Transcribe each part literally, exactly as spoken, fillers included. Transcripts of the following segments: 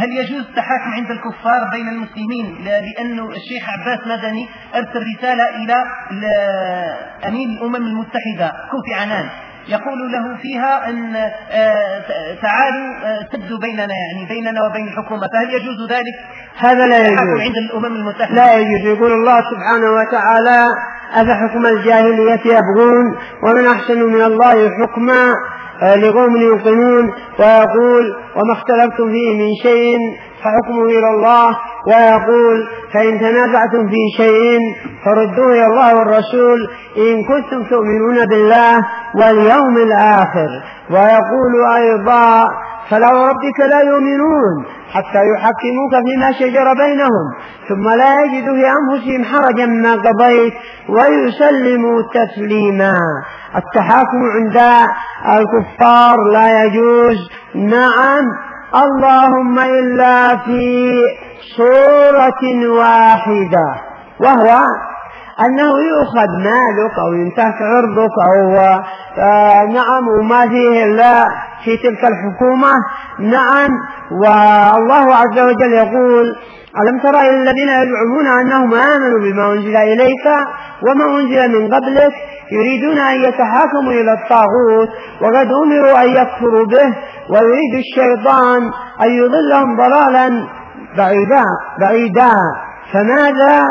هل يجوز التحاكم عند الكفار بين المسلمين؟ لأن الشيخ عباس مدني أرسل رسالة إلى أمين الأمم المتحدة كوفي عنان يقول له فيها أن تعالوا سدوا بيننا، يعني بيننا وبين الحكومة، فهل يجوز ذلك؟ هذا لا يجوز عند الأمم المتحدة. لا يجوز. يقول الله سبحانه وتعالى: أفحكم الجاهلية يبغون ومن أحسن من الله حكما لقوم يوقنون. ويقول: وما اختلفتم فيه من شيء فحكمه إلى الله. ويقول: فإن تنازعتم في شيء فردوه إلى الله والرسول إن كنتم تؤمنون بالله واليوم الآخر. ويقول أيضا: فلا وربك لا يؤمنون حتى يحكموك فيما شجر بينهم ثم لا يجدوا في أنفسهم حرجا مما قضيت ويسلموا تسليما. التحاكم عند الكفار لا يجوز. نعم، اللهم إلا في صورة واحدة، وهو أنه يؤخذ مالك أو ينتهك عرضك أو آه نعم وما فيه إلا في تلك الحكومة. نعم. والله عز وجل يقول: ألم تر إلى الذين يزعمون أنهم آمنوا بما أنزل إليك وما أنزل من قبلك يريدون أن يتحاكموا إلى الطاغوت وقد أمروا أن يكفروا به ويريد الشيطان أن يضلهم ضلالا بعيدا بعيدا. فماذا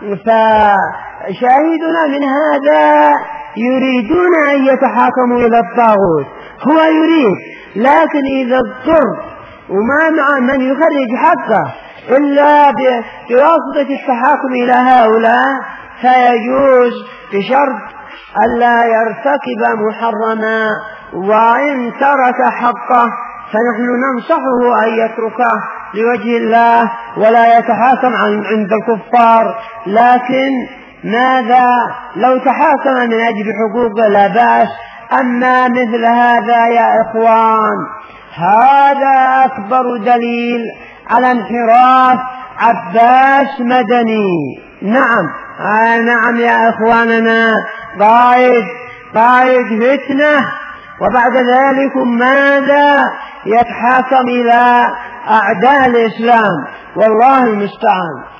فشاهدنا من هذا؟ يريدون أن يتحاكموا إلى الطاغوت، هو يريد، لكن إذا اضطر وما مع من يخرج حقه إلا بواسطة التحاكم إلى هؤلاء فيجوز بشرط ألا يرتكب محرما، وإن ترك حقه فنحن ننصحه أن يتركه لوجه الله ولا يتحاكم عند الكفار. لكن ماذا لو تحاكم من أجل حقوق لا بأس. أما مثل هذا يا إخوان، هذا أكبر دليل على انحراف عباس مدني. نعم آه نعم يا إخواننا، قائد قائد فتنة، وبعد ذلك ماذا؟ يتحاكم إلى أعداء الإسلام، والله المستعان.